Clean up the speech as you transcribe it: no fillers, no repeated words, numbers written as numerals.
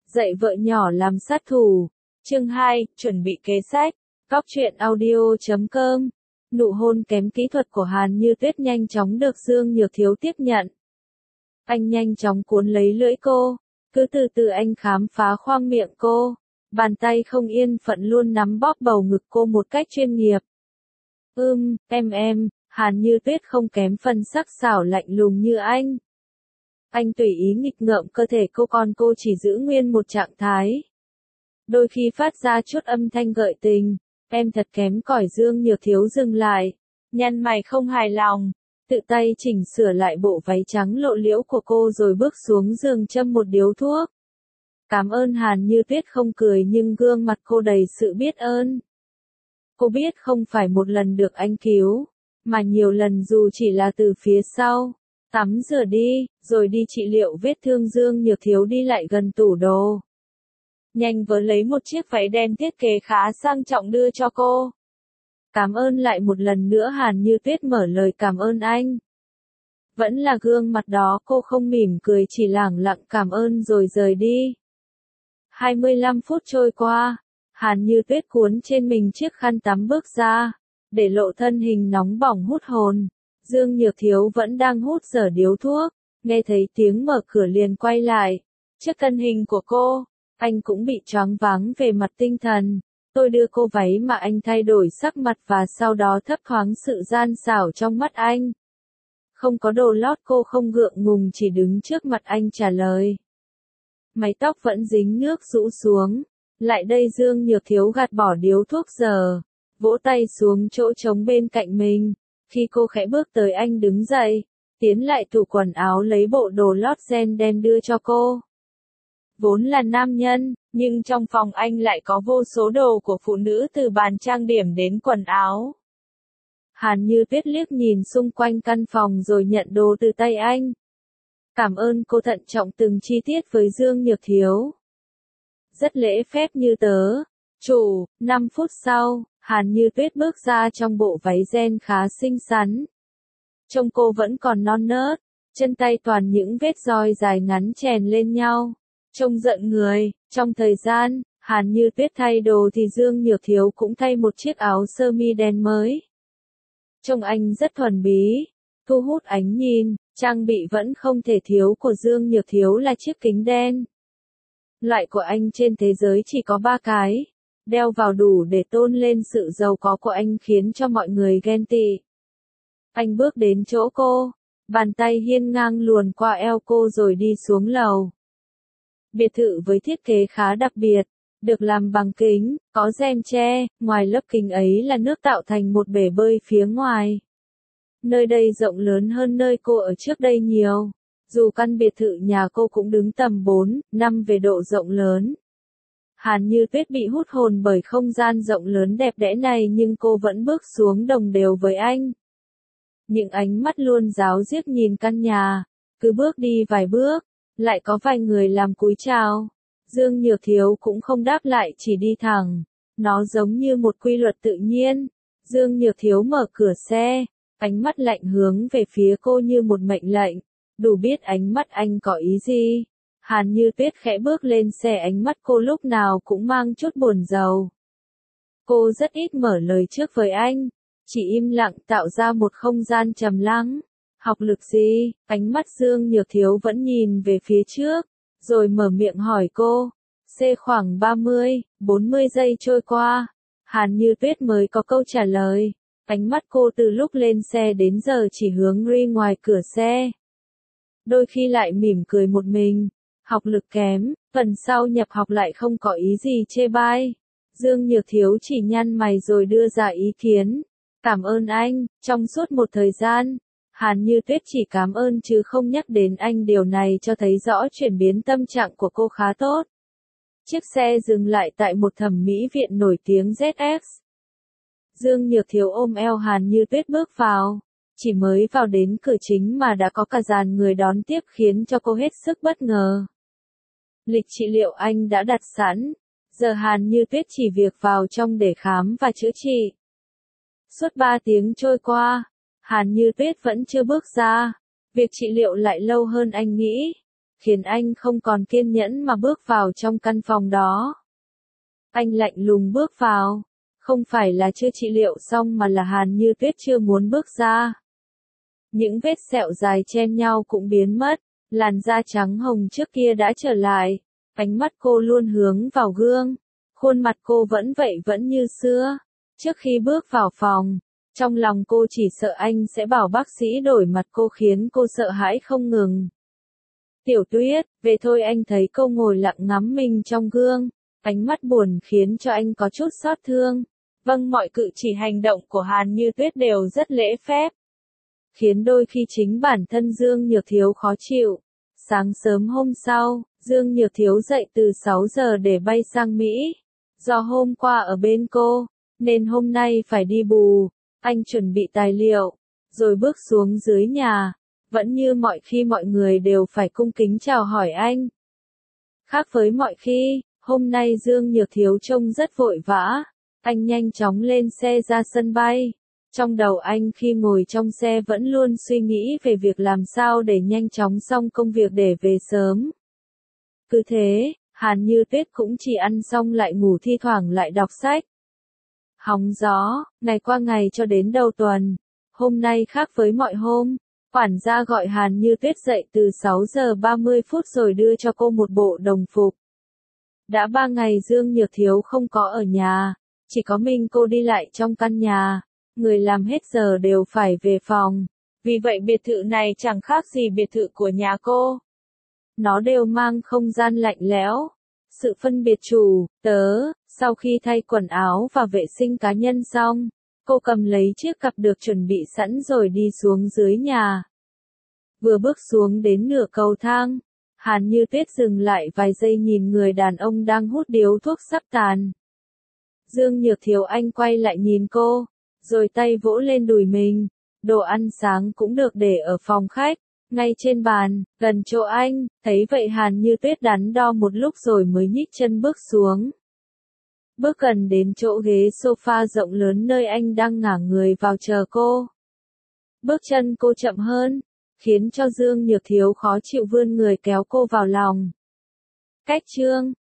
Dạy vợ nhỏ làm sát thủ. Chương 2, chuẩn bị kế sách. Góc truyện audio.com. Nụ hôn kém kỹ thuật của Hàn Như Tuyết nhanh chóng được Dương Nhược Thiếu tiếp nhận. Anh nhanh chóng cuốn lấy lưỡi cô, cứ từ từ anh khám phá khoang miệng cô, bàn tay không yên phận luôn nắm bóp bầu ngực cô một cách chuyên nghiệp. Em, Hàn Như Tuyết không kém phần sắc sảo lạnh lùng như anh. Anh tùy ý nghịch ngợm cơ thể cô, còn cô chỉ giữ nguyên một trạng thái. Đôi khi phát ra chút âm thanh gợi tình, em thật kém cỏi. Dương Nhược Thiếu dừng lại, nhăn mày không hài lòng, tự tay chỉnh sửa lại bộ váy trắng lộ liễu của cô rồi bước xuống giường châm một điếu thuốc. Cảm ơn. Hàn Như Tuyết không cười nhưng gương mặt cô đầy sự biết ơn. Cô biết không phải một lần được anh cứu, mà nhiều lần dù chỉ là từ phía sau. Tắm rửa đi, rồi đi trị liệu vết thương. Dương Nhược Thiếu đi lại gần tủ đồ, nhanh vớ lấy một chiếc váy đen thiết kế khá sang trọng đưa cho cô. Cảm ơn. Lại một lần nữa Hàn Như Tuyết mở lời cảm ơn anh. Vẫn là gương mặt đó, cô không mỉm cười, chỉ lẳng lặng cảm ơn rồi rời đi. 25 phút trôi qua, Hàn Như Tuyết cuốn trên mình chiếc khăn tắm bước ra, để lộ thân hình nóng bỏng hút hồn. Dương Nhược Thiếu vẫn đang hút dở điếu thuốc, nghe thấy tiếng mở cửa liền quay lại. Trước thân hình của cô, anh cũng bị choáng váng về mặt tinh thần. Tôi đưa cô váy mà anh thay đổi sắc mặt và sau đó thấp thoáng sự gian xảo trong mắt anh. Không có đồ lót. Cô không gượng ngùng, chỉ đứng trước mặt anh trả lời. Mái tóc vẫn dính nước rũ xuống. Lại đây. Dương Nhược Thiếu gạt bỏ điếu thuốc dở, vỗ tay xuống chỗ trống bên cạnh mình. Khi cô khẽ bước tới, anh đứng dậy, tiến lại tủ quần áo lấy bộ đồ lót ren đen đưa cho cô. Vốn là nam nhân, nhưng trong phòng anh lại có vô số đồ của phụ nữ, từ bàn trang điểm đến quần áo. Hàn Như Tuyết liếc nhìn xung quanh căn phòng rồi nhận đồ từ tay anh. Cảm ơn. Cô thận trọng từng chi tiết với Dương Nhược Thiếu. Rất lễ phép như tớ. Chủ. 5 phút sau, Hàn Như Tuyết bước ra trong bộ váy ren khá xinh xắn. Trông cô vẫn còn non nớt, chân tay toàn những vết roi dài ngắn chèn lên nhau. Trông giận người. Trong thời gian Hàn Như Tuyết thay đồ thì Dương Nhược Thiếu cũng thay một chiếc áo sơ mi đen mới. Trông anh rất thuần bí, thu hút ánh nhìn. Trang bị vẫn không thể thiếu của Dương Nhược Thiếu là chiếc kính đen. Loại của anh trên thế giới chỉ có 3 cái. Đeo vào đủ để tôn lên sự giàu có của anh, khiến cho mọi người ghen tị. Anh bước đến chỗ cô, bàn tay hiên ngang luồn qua eo cô rồi đi xuống lầu. Biệt thự với thiết kế khá đặc biệt, được làm bằng kính, có rèm che, ngoài lớp kính ấy là nước tạo thành một bể bơi phía ngoài. Nơi đây rộng lớn hơn nơi cô ở trước đây nhiều, dù căn biệt thự nhà cô cũng đứng tầm 4, 5 về độ rộng lớn. Hàn Như Tuyết bị hút hồn bởi không gian rộng lớn đẹp đẽ này, nhưng cô vẫn bước xuống đồng đều với anh. Những ánh mắt luôn ráo riết nhìn căn nhà, cứ bước đi vài bước, lại có vài người làm cúi chào. Dương Nhược Thiếu cũng không đáp lại, chỉ đi thẳng. Nó giống như một quy luật tự nhiên. Dương Nhược Thiếu mở cửa xe, ánh mắt lạnh hướng về phía cô như một mệnh lệnh. Đủ biết ánh mắt anh có ý gì. Hàn Như Tuyết khẽ bước lên xe, ánh mắt cô lúc nào cũng mang chút buồn rầu. Cô rất ít mở lời trước với anh, chỉ im lặng tạo ra một không gian trầm lắng. Học lực gì? Ánh mắt Dương Nhược Thiếu vẫn nhìn về phía trước, rồi mở miệng hỏi cô. Khoảng 40 giây trôi qua, Hàn Như Tuyết mới có câu trả lời. Ánh mắt cô từ lúc lên xe đến giờ chỉ hướng ra ngoài cửa xe. Đôi khi lại mỉm cười một mình. Học lực kém, phần sau nhập học lại không có ý gì chê bai. Dương Nhược Thiếu chỉ nhăn mày rồi đưa ra ý kiến. Cảm ơn anh. Trong suốt một thời gian, Hàn Như Tuyết chỉ cảm ơn chứ không nhắc đến anh. Điều này cho thấy rõ chuyển biến tâm trạng của cô khá tốt. Chiếc xe dừng lại tại một thẩm mỹ viện nổi tiếng ZX. Dương Nhược Thiếu ôm eo Hàn Như Tuyết bước vào. Chỉ mới vào đến cửa chính mà đã có cả dàn người đón tiếp, khiến cho cô hết sức bất ngờ. Lịch trị liệu anh đã đặt sẵn. Giờ Hàn Như Tuyết chỉ việc vào trong để khám và chữa trị. Suốt 3 tiếng trôi qua, Hàn Như Tuyết vẫn chưa bước ra. Việc trị liệu lại lâu hơn anh nghĩ. khiến anh không còn kiên nhẫn mà bước vào trong căn phòng đó. Anh lạnh lùng bước vào, không phải là chưa trị liệu xong mà là Hàn Như Tuyết chưa muốn bước ra. Những vết sẹo dài chen nhau cũng biến mất, làn da trắng hồng trước kia đã trở lại, ánh mắt cô luôn hướng vào gương, khuôn mặt cô vẫn vậy vẫn như xưa. Trước khi bước vào phòng, trong lòng cô chỉ sợ anh sẽ bảo bác sĩ đổi mặt cô khiến cô sợ hãi không ngừng. Tiểu Tuyết, về thôi, anh thấy cô ngồi lặng ngắm mình trong gương, ánh mắt buồn khiến cho anh có chút xót thương. Vâng, mọi cử chỉ hành động của Hàn Như Tuyết đều rất lễ phép, khiến đôi khi chính bản thân Dương Nhược Thiếu khó chịu. Sáng sớm hôm sau, Dương Nhược Thiếu dậy từ 6 giờ để bay sang Mỹ. Do hôm qua ở bên cô, nên hôm nay phải đi bù. Anh chuẩn bị tài liệu, rồi bước xuống dưới nhà. Vẫn như mọi khi mọi người đều phải cung kính chào hỏi anh. Khác với mọi khi, hôm nay Dương Nhược Thiếu trông rất vội vã. Anh nhanh chóng lên xe ra sân bay. Trong đầu anh khi ngồi trong xe vẫn luôn suy nghĩ về việc làm sao để nhanh chóng xong công việc để về sớm. Cứ thế, Hàn Như Tuyết cũng chỉ ăn xong lại ngủ, thi thoảng lại đọc sách. Hóng gió, ngày qua ngày cho đến đầu tuần. Hôm nay khác với mọi hôm, quản gia gọi Hàn Như Tuyết dậy từ 6 giờ 30 phút rồi đưa cho cô một bộ đồng phục. Đã 3 ngày Dương Nhược Thiếu không có ở nhà, chỉ có mình cô đi lại trong căn nhà. Người làm hết giờ đều phải về phòng. Vì vậy biệt thự này chẳng khác gì biệt thự của nhà cô. Nó đều mang không gian lạnh lẽo. Sự phân biệt chủ, tớ, sau khi thay quần áo và vệ sinh cá nhân xong, cô cầm lấy chiếc cặp được chuẩn bị sẵn rồi đi xuống dưới nhà. Vừa bước xuống đến nửa cầu thang, Hàn Như Tuyết dừng lại vài giây nhìn người đàn ông đang hút điếu thuốc sắp tàn. Dương Nhược Thiếu, anh quay lại nhìn cô, rồi tay vỗ lên đùi mình. Đồ ăn sáng cũng được để ở phòng khách, ngay trên bàn, gần chỗ anh. Thấy vậy Hàn Như Tuyết đắn đo một lúc rồi mới nhích chân bước xuống. Bước gần đến chỗ ghế sofa rộng lớn nơi anh đang ngả người vào chờ cô. Bước chân cô chậm hơn, khiến cho Dương Nhược Thiếu khó chịu vươn người kéo cô vào lòng. Cách chương